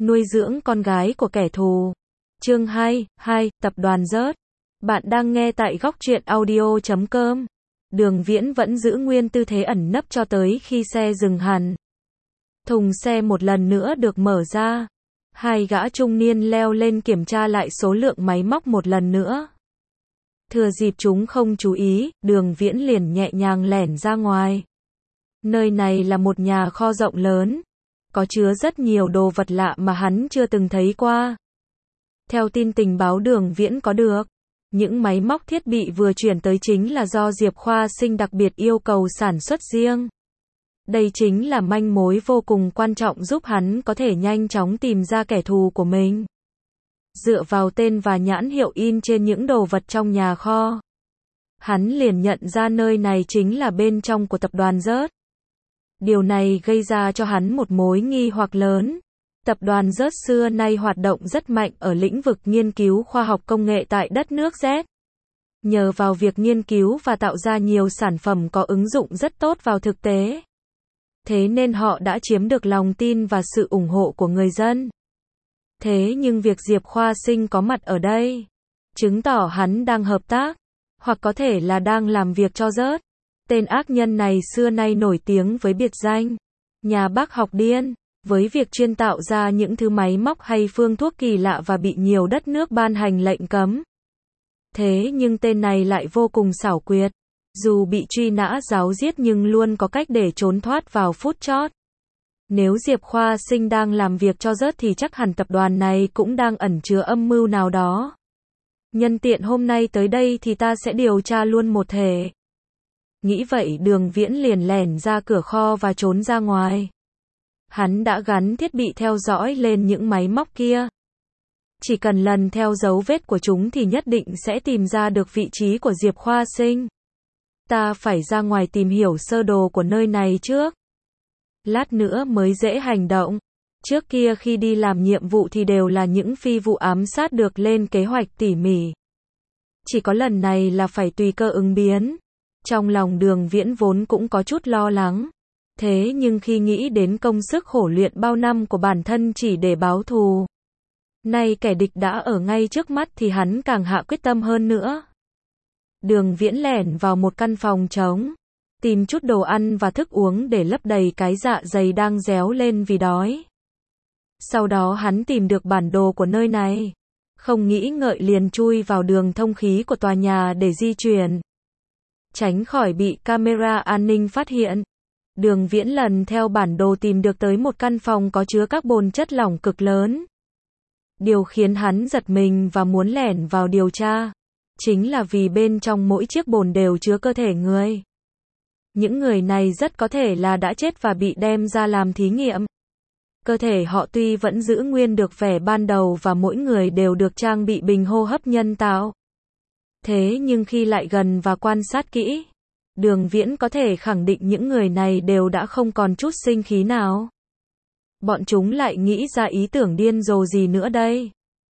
Nuôi dưỡng con gái của kẻ thù. Chương 2, tập đoàn rớt. Bạn đang nghe tại góc truyện audio.com. Đường Viễn vẫn giữ nguyên tư thế ẩn nấp cho tới khi xe dừng hẳn. Thùng xe một lần nữa được mở ra. Hai gã trung niên leo lên kiểm tra lại số lượng máy móc một lần nữa. Thừa dịp chúng không chú ý, Đường Viễn liền nhẹ nhàng lẻn ra ngoài. Nơi này là một nhà kho rộng lớn, có chứa rất nhiều đồ vật lạ mà hắn chưa từng thấy qua. Theo tin tình báo Đường Viễn có được, những máy móc thiết bị vừa chuyển tới chính là do Diệp Khoa Sinh đặc biệt yêu cầu sản xuất riêng. Đây chính là manh mối vô cùng quan trọng giúp hắn có thể nhanh chóng tìm ra kẻ thù của mình. Dựa vào tên và nhãn hiệu in trên những đồ vật trong nhà kho, hắn liền nhận ra nơi này chính là bên trong của tập đoàn rớt. Điều này gây ra cho hắn một mối nghi hoặc lớn. Tập đoàn rớt xưa nay hoạt động rất mạnh ở lĩnh vực nghiên cứu khoa học công nghệ tại đất nước Z. Nhờ vào việc nghiên cứu và tạo ra nhiều sản phẩm có ứng dụng rất tốt vào thực tế. Thế nên họ đã chiếm được lòng tin và sự ủng hộ của người dân. Thế nhưng việc Diệp Khoa Sinh có mặt ở đây, chứng tỏ hắn đang hợp tác, hoặc có thể là đang làm việc cho rớt. Tên ác nhân này xưa nay nổi tiếng với biệt danh nhà bác học điên, với việc chuyên tạo ra những thứ máy móc hay phương thuốc kỳ lạ và bị nhiều đất nước ban hành lệnh cấm. Thế nhưng tên này lại vô cùng xảo quyệt. Dù bị truy nã giáo giết nhưng luôn có cách để trốn thoát vào phút chót. Nếu Diệp Khoa Sinh đang làm việc cho rớt thì chắc hẳn tập đoàn này cũng đang ẩn chứa âm mưu nào đó. Nhân tiện hôm nay tới đây thì ta sẽ điều tra luôn một thể. Nghĩ vậy Đường Viễn liền lẻn ra cửa kho và trốn ra ngoài. Hắn đã gắn thiết bị theo dõi lên những máy móc kia. Chỉ cần lần theo dấu vết của chúng thì nhất định sẽ tìm ra được vị trí của Diệp Khoa Sinh. Ta phải ra ngoài tìm hiểu sơ đồ của nơi này trước. Lát nữa mới dễ hành động. Trước kia khi đi làm nhiệm vụ thì đều là những phi vụ ám sát được lên kế hoạch tỉ mỉ. Chỉ có lần này là phải tùy cơ ứng biến. Trong lòng Đường Viễn vốn cũng có chút lo lắng. Thế nhưng khi nghĩ đến công sức khổ luyện bao năm của bản thân chỉ để báo thù, nay kẻ địch đã ở ngay trước mắt thì hắn càng hạ quyết tâm hơn nữa. Đường Viễn lẻn vào một căn phòng trống, tìm chút đồ ăn và thức uống để lấp đầy cái dạ dày đang réo lên vì đói. Sau đó hắn tìm được bản đồ của nơi này, không nghĩ ngợi liền chui vào đường thông khí của tòa nhà để di chuyển. Tránh khỏi bị camera an ninh phát hiện, Đường Viễn lần theo bản đồ tìm được tới một căn phòng có chứa các bồn chất lỏng cực lớn. Điều khiến hắn giật mình và muốn lẻn vào điều tra, chính là vì bên trong mỗi chiếc bồn đều chứa cơ thể người. Những người này rất có thể là đã chết và bị đem ra làm thí nghiệm. Cơ thể họ tuy vẫn giữ nguyên được vẻ ban đầu và mỗi người đều được trang bị bình hô hấp nhân tạo. Thế nhưng khi lại gần và quan sát kỹ, Đường Viễn có thể khẳng định những người này đều đã không còn chút sinh khí nào. Bọn chúng lại nghĩ ra ý tưởng điên rồ gì nữa đây?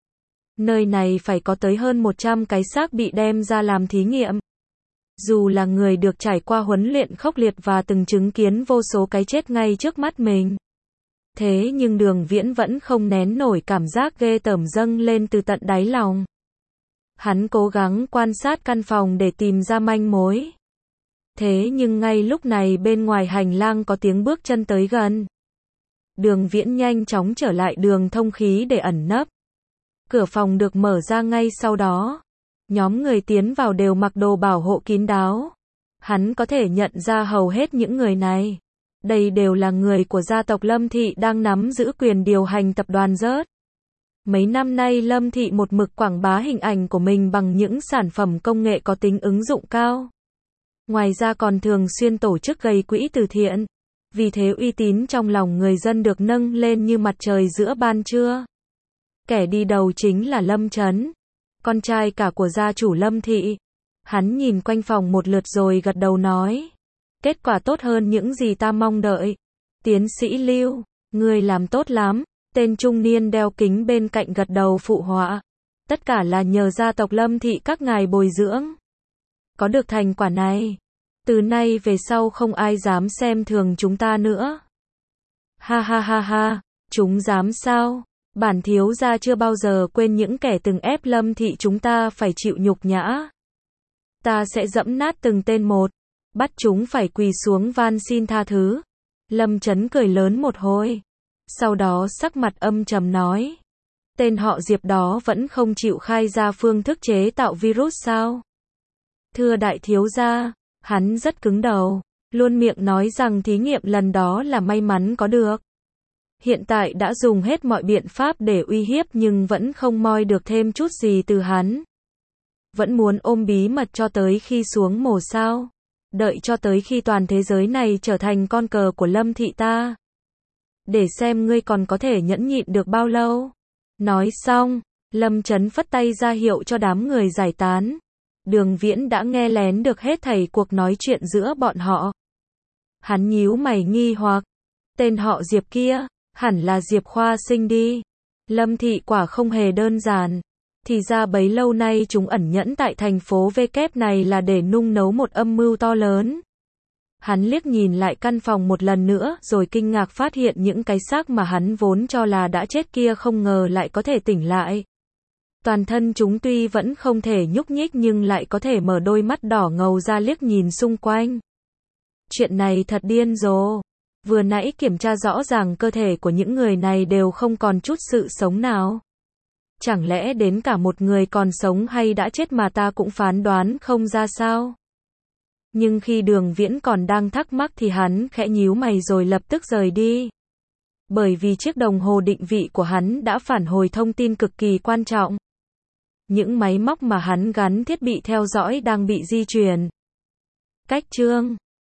Nơi này phải có tới hơn 100 cái xác bị đem ra làm thí nghiệm. Dù là người được trải qua huấn luyện khốc liệt và từng chứng kiến vô số cái chết ngay trước mắt mình. Thế nhưng Đường Viễn vẫn không nén nổi cảm giác ghê tởm dâng lên từ tận đáy lòng. Hắn cố gắng quan sát căn phòng để tìm ra manh mối. Thế nhưng ngay lúc này bên ngoài hành lang có tiếng bước chân tới gần. Đường Viễn nhanh chóng trở lại đường thông khí để ẩn nấp. Cửa phòng được mở ra ngay sau đó. Nhóm người tiến vào đều mặc đồ bảo hộ kín đáo. Hắn có thể nhận ra hầu hết những người này. Đây đều là người của gia tộc Lâm Thị đang nắm giữ quyền điều hành tập đoàn rớt. Mấy năm nay Lâm Thị một mực quảng bá hình ảnh của mình bằng những sản phẩm công nghệ có tính ứng dụng cao. Ngoài ra còn thường xuyên tổ chức gây quỹ từ thiện. Vì thế uy tín trong lòng người dân được nâng lên như mặt trời giữa ban trưa. Kẻ đi đầu chính là Lâm Chấn, con trai cả của gia chủ Lâm Thị. Hắn nhìn quanh phòng một lượt rồi gật đầu nói. Kết quả tốt hơn những gì ta mong đợi. Tiến sĩ Lưu, ngươi làm tốt lắm. Tên trung niên đeo kính bên cạnh gật đầu phụ họa. Tất cả là nhờ gia tộc Lâm Thị các ngài bồi dưỡng. Có được thành quả này, từ nay về sau không ai dám xem thường chúng ta nữa. Ha ha ha ha, chúng dám sao? Bản thiếu gia chưa bao giờ quên những kẻ từng ép Lâm thị chúng ta phải chịu nhục nhã. Ta sẽ giẫm nát từng tên một, bắt chúng phải quỳ xuống van xin tha thứ. Lâm Chấn cười lớn một hồi. Sau đó sắc mặt âm trầm nói. Tên họ Diệp đó vẫn không chịu khai ra phương thức chế tạo virus sao? Thưa đại thiếu gia, hắn rất cứng đầu, luôn miệng nói rằng thí nghiệm lần đó là may mắn có được. Hiện tại đã dùng hết mọi biện pháp để uy hiếp nhưng vẫn không moi được thêm chút gì từ hắn. Vẫn muốn ôm bí mật cho tới khi xuống mồ sao? Đợi cho tới khi toàn thế giới này trở thành con cờ của Lâm thị ta. Để xem ngươi còn có thể nhẫn nhịn được bao lâu. Nói xong, Lâm Chấn phất tay ra hiệu cho đám người giải tán. Đường Viễn đã nghe lén được hết thảy cuộc nói chuyện giữa bọn họ. Hắn nhíu mày nghi hoặc. Tên họ Diệp kia, hẳn là Diệp Khoa Sinh đi. Lâm thị quả không hề đơn giản. Thì ra bấy lâu nay chúng ẩn nhẫn tại thành phố V kép này là để nung nấu một âm mưu to lớn. Hắn liếc nhìn lại căn phòng một lần nữa rồi kinh ngạc phát hiện những cái xác mà hắn vốn cho là đã chết kia không ngờ lại có thể tỉnh lại. Toàn thân chúng tuy vẫn không thể nhúc nhích nhưng lại có thể mở đôi mắt đỏ ngầu ra liếc nhìn xung quanh. Chuyện này thật điên rồ. Vừa nãy kiểm tra rõ ràng cơ thể của những người này đều không còn chút sự sống nào. Chẳng lẽ đến cả một người còn sống hay đã chết mà ta cũng phán đoán không ra sao? Nhưng khi Đường Viễn còn đang thắc mắc thì hắn khẽ nhíu mày rồi lập tức rời đi. Bởi vì chiếc đồng hồ định vị của hắn đã phản hồi thông tin cực kỳ quan trọng. Những máy móc mà hắn gắn thiết bị theo dõi đang bị di chuyển. Cách chương